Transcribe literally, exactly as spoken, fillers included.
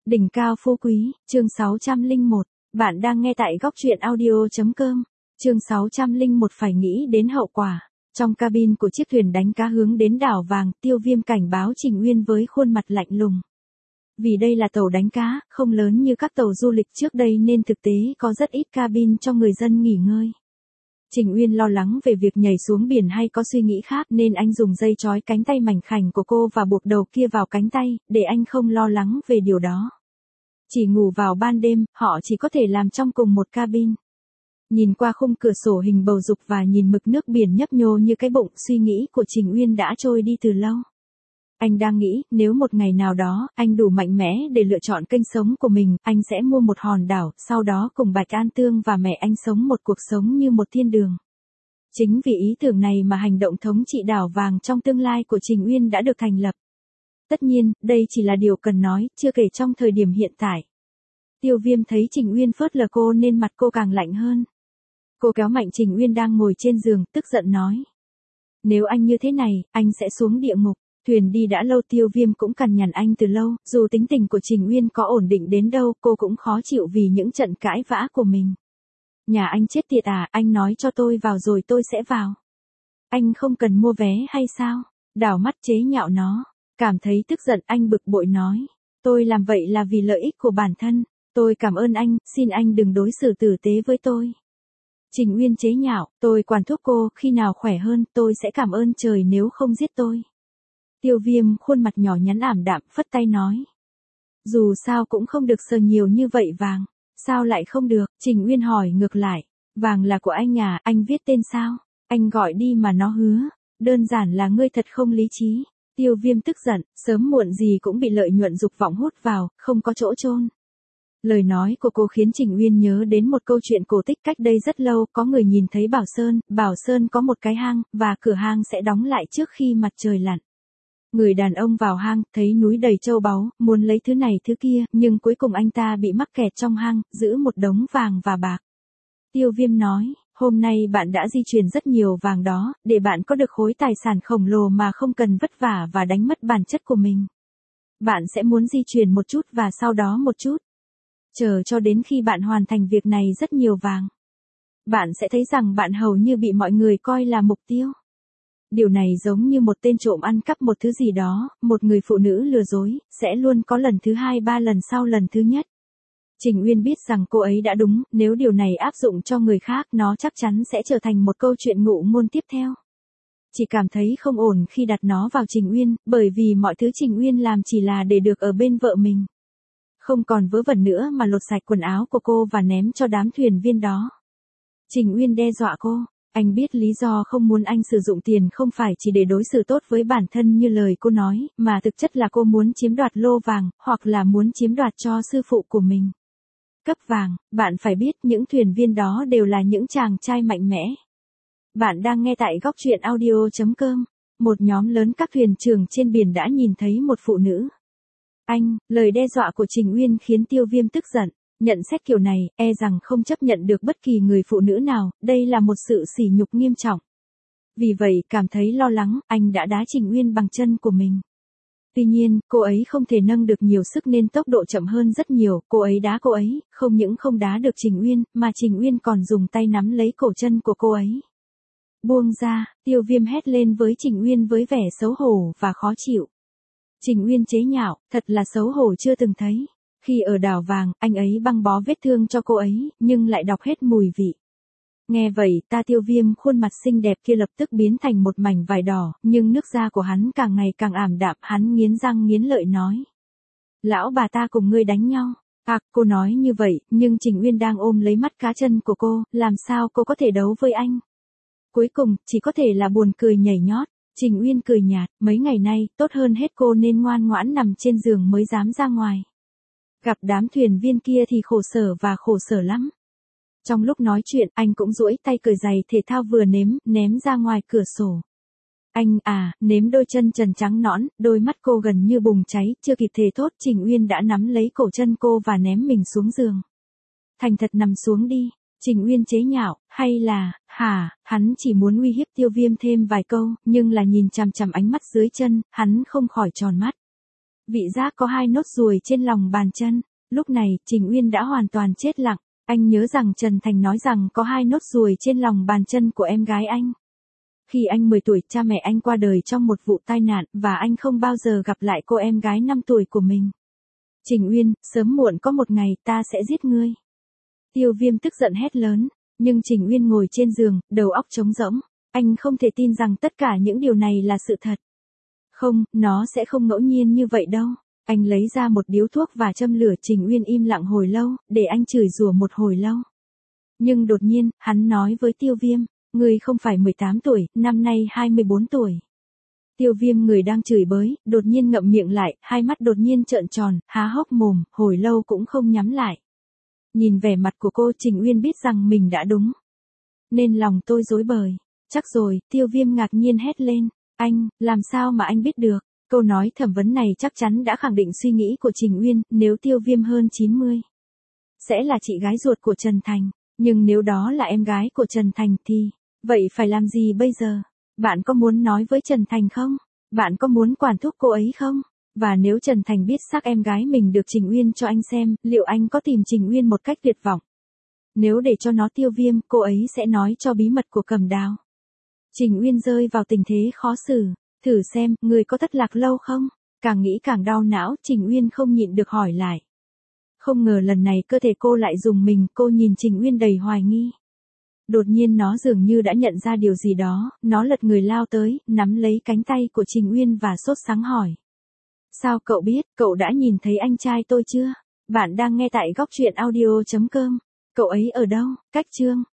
Đỉnh cao phú quý, chương sáu trăm lẻ một. Bạn đang nghe tại góc truyện audio.com. Chương sáu trăm lẻ một phải nghĩ đến hậu quả. Trong cabin của chiếc thuyền đánh cá hướng đến đảo vàng, Tiêu Viêm cảnh báo Trình Uyên với khuôn mặt lạnh lùng. Vì đây là tàu đánh cá, không lớn như các tàu du lịch trước đây nên thực tế có rất ít cabin cho người dân nghỉ ngơi. Trình Uyên lo lắng về việc nhảy xuống biển hay có suy nghĩ khác nên anh dùng dây trói cánh tay mảnh khảnh của cô và buộc đầu kia vào cánh tay, để anh không lo lắng về điều đó. Chỉ ngủ vào ban đêm, họ chỉ có thể làm trong cùng một cabin. Nhìn qua khung cửa sổ hình bầu dục và nhìn mực nước biển nhấp nhô như cái bụng, suy nghĩ của Trình Uyên đã trôi đi từ lâu. Anh đang nghĩ, nếu một ngày nào đó, anh đủ mạnh mẽ để lựa chọn kênh sống của mình, anh sẽ mua một hòn đảo, sau đó cùng Bạch An Tương và mẹ anh sống một cuộc sống như một thiên đường. Chính vì ý tưởng này mà hành động thống trị đảo vàng trong tương lai của Trình Uyên đã được thành lập. Tất nhiên, đây chỉ là điều cần nói, chưa kể trong thời điểm hiện tại. Tiêu Viêm thấy Trình Uyên phớt lờ cô nên mặt cô càng lạnh hơn. Cô kéo mạnh Trình Uyên đang ngồi trên giường, tức giận nói. Nếu anh như thế này, anh sẽ xuống địa ngục. Thuyền đi đã lâu, Tiêu Viêm cũng cằn nhằn anh từ lâu, dù tính tình của Trình Uyên có ổn định đến đâu, cô cũng khó chịu vì những trận cãi vã của mình. Nhà anh chết tiệt à, anh nói cho tôi vào rồi tôi sẽ vào. Anh không cần mua vé hay sao? Đảo mắt chế nhạo nó. Cảm thấy tức giận, anh bực bội nói. Tôi làm vậy là vì lợi ích của bản thân. Tôi cảm ơn anh, xin anh đừng đối xử tử tế với tôi. Trình Uyên chế nhạo, tôi quản thúc cô, khi nào khỏe hơn, tôi sẽ cảm ơn trời nếu không giết tôi. Tiêu Viêm khuôn mặt nhỏ nhắn ảm đạm, phất tay nói. Dù sao cũng không được sờ nhiều như vậy vàng. Sao lại không được? Trình Uyên hỏi ngược lại. Vàng là của anh à, anh viết tên sao? Anh gọi đi mà nó hứa. Đơn giản là ngươi thật không lý trí. Tiêu Viêm tức giận, sớm muộn gì cũng bị lợi nhuận dục vọng hút vào, không có chỗ chôn. Lời nói của cô khiến Trình Uyên nhớ đến một câu chuyện cổ tích cách đây rất lâu, có người nhìn thấy Bảo Sơn, Bảo Sơn có một cái hang, và cửa hang sẽ đóng lại trước khi mặt trời lặn. Người đàn ông vào hang, thấy núi đầy châu báu, muốn lấy thứ này thứ kia, nhưng cuối cùng anh ta bị mắc kẹt trong hang, giữ một đống vàng và bạc. Tiêu Viêm nói, hôm nay bạn đã di chuyển rất nhiều vàng đó, để bạn có được khối tài sản khổng lồ mà không cần vất vả và đánh mất bản chất của mình. Bạn sẽ muốn di chuyển một chút và sau đó một chút. Chờ cho đến khi bạn hoàn thành việc này rất nhiều vàng. Bạn sẽ thấy rằng bạn hầu như bị mọi người coi là mục tiêu. Điều này giống như một tên trộm ăn cắp một thứ gì đó, một người phụ nữ lừa dối, sẽ luôn có lần thứ hai ba lần sau lần thứ nhất. Trình Uyên biết rằng cô ấy đã đúng, nếu điều này áp dụng cho người khác nó chắc chắn sẽ trở thành một câu chuyện ngụ ngôn tiếp theo. Chỉ cảm thấy không ổn khi đặt nó vào Trình Uyên, bởi vì mọi thứ Trình Uyên làm chỉ là để được ở bên vợ mình. Không còn vớ vẩn nữa mà lột sạch quần áo của cô và ném cho đám thuyền viên đó. Trình Uyên đe dọa cô. Anh biết lý do không muốn anh sử dụng tiền không phải chỉ để đối xử tốt với bản thân như lời cô nói, mà thực chất là cô muốn chiếm đoạt lô vàng, hoặc là muốn chiếm đoạt cho sư phụ của mình. Cấp vàng, bạn phải biết những thuyền viên đó đều là những chàng trai mạnh mẽ. Bạn đang nghe tại góc truyện audio.com. Một nhóm lớn các thuyền trưởng trên biển đã nhìn thấy một phụ nữ. Anh, lời đe dọa của Trình Uyên khiến Tiêu Viêm tức giận. Nhận xét kiểu này, e rằng không chấp nhận được bất kỳ người phụ nữ nào, đây là một sự sỉ nhục nghiêm trọng. Vì vậy, cảm thấy lo lắng, anh đã đá Trình Uyên bằng chân của mình. Tuy nhiên, cô ấy không thể nâng được nhiều sức nên tốc độ chậm hơn rất nhiều, cô ấy đá cô ấy, không những không đá được Trình Uyên, mà Trình Uyên còn dùng tay nắm lấy cổ chân của cô ấy. Buông ra, Tiêu Viêm hét lên với Trình Uyên với vẻ xấu hổ và khó chịu. Trình Uyên chế nhạo, thật là xấu hổ chưa từng thấy. Khi ở đảo vàng, anh ấy băng bó vết thương cho cô ấy, nhưng lại đọc hết mùi vị. Nghe vậy, ta Tiêu Viêm khuôn mặt xinh đẹp kia lập tức biến thành một mảnh vải đỏ, nhưng nước da của hắn càng ngày càng ảm đạm, hắn nghiến răng nghiến lợi nói. Lão bà ta cùng ngươi đánh nhau. À, cô nói như vậy, nhưng Trình Uyên đang ôm lấy mắt cá chân của cô, làm sao cô có thể đấu với anh? Cuối cùng, chỉ có thể là buồn cười nhảy nhót. Trình Uyên cười nhạt, mấy ngày nay, tốt hơn hết cô nên ngoan ngoãn nằm trên giường mới dám ra ngoài. Gặp đám thuyền viên kia thì khổ sở và khổ sở lắm. Trong lúc nói chuyện, anh cũng duỗi tay cởi giày thể thao vừa nếm, ném ra ngoài cửa sổ. Anh à, nếm đôi chân trần trắng nõn, đôi mắt cô gần như bùng cháy, chưa kịp thề thốt, Trình Uyên đã nắm lấy cổ chân cô và ném mình xuống giường. Thành thật nằm xuống đi. Trình Uyên chế nhạo, hay là, hả, hắn chỉ muốn uy hiếp Tiêu Viêm thêm vài câu, nhưng là nhìn chằm chằm ánh mắt dưới chân, hắn không khỏi tròn mắt. Vị giác có hai nốt ruồi trên lòng bàn chân. Lúc này, Trình Uyên đã hoàn toàn chết lặng. Anh nhớ rằng Trần Thành nói rằng có hai nốt ruồi trên lòng bàn chân của em gái anh. Khi anh mười tuổi, cha mẹ anh qua đời trong một vụ tai nạn và anh không bao giờ gặp lại cô em gái năm tuổi của mình. Trình Uyên, sớm muộn có một ngày ta sẽ giết ngươi. Tiêu Viêm tức giận hét lớn, nhưng Trình Uyên ngồi trên giường, đầu óc trống rỗng. Anh không thể tin rằng tất cả những điều này là sự thật. Không, nó sẽ không ngẫu nhiên như vậy đâu. Anh lấy ra một điếu thuốc và châm lửa. Trình Uyên im lặng hồi lâu, để anh chửi rủa một hồi lâu. Nhưng đột nhiên, hắn nói với Tiêu Viêm, ngươi không phải mười tám tuổi, năm nay hai mươi bốn tuổi. Tiêu Viêm người đang chửi bới, đột nhiên ngậm miệng lại, hai mắt đột nhiên trợn tròn, há hốc mồm, hồi lâu cũng không nhắm lại. Nhìn vẻ mặt của cô, Trình Uyên biết rằng mình đã đúng. Nên lòng tôi rối bời. Chắc rồi, Tiêu Viêm ngạc nhiên hét lên. Anh, làm sao mà anh biết được? Câu nói thẩm vấn này chắc chắn đã khẳng định suy nghĩ của Trình Uyên, nếu Tiêu Viêm hơn chín mươi. Sẽ là chị gái ruột của Trần Thành. Nhưng nếu đó là em gái của Trần Thành thì, vậy phải làm gì bây giờ? Bạn có muốn nói với Trần Thành không? Bạn có muốn quản thúc cô ấy không? Và nếu Trần Thành biết xác em gái mình được Trình Uyên cho anh xem, liệu anh có tìm Trình Uyên một cách tuyệt vọng? Nếu để cho nó Tiêu Viêm, cô ấy sẽ nói cho bí mật của Cẩm Đào. Trình Uyên rơi vào tình thế khó xử. Thử xem, người có thất lạc lâu không? Càng nghĩ càng đau não, Trình Uyên không nhịn được hỏi lại. Không ngờ lần này cơ thể cô lại dùng mình, cô nhìn Trình Uyên đầy hoài nghi. Đột nhiên nó dường như đã nhận ra điều gì đó, nó lật người lao tới, nắm lấy cánh tay của Trình Uyên và sốt sắng hỏi. Sao cậu biết, cậu đã nhìn thấy anh trai tôi chưa? Bạn đang nghe tại góc truyện audio chấm com. Cậu ấy ở đâu? Cách chương.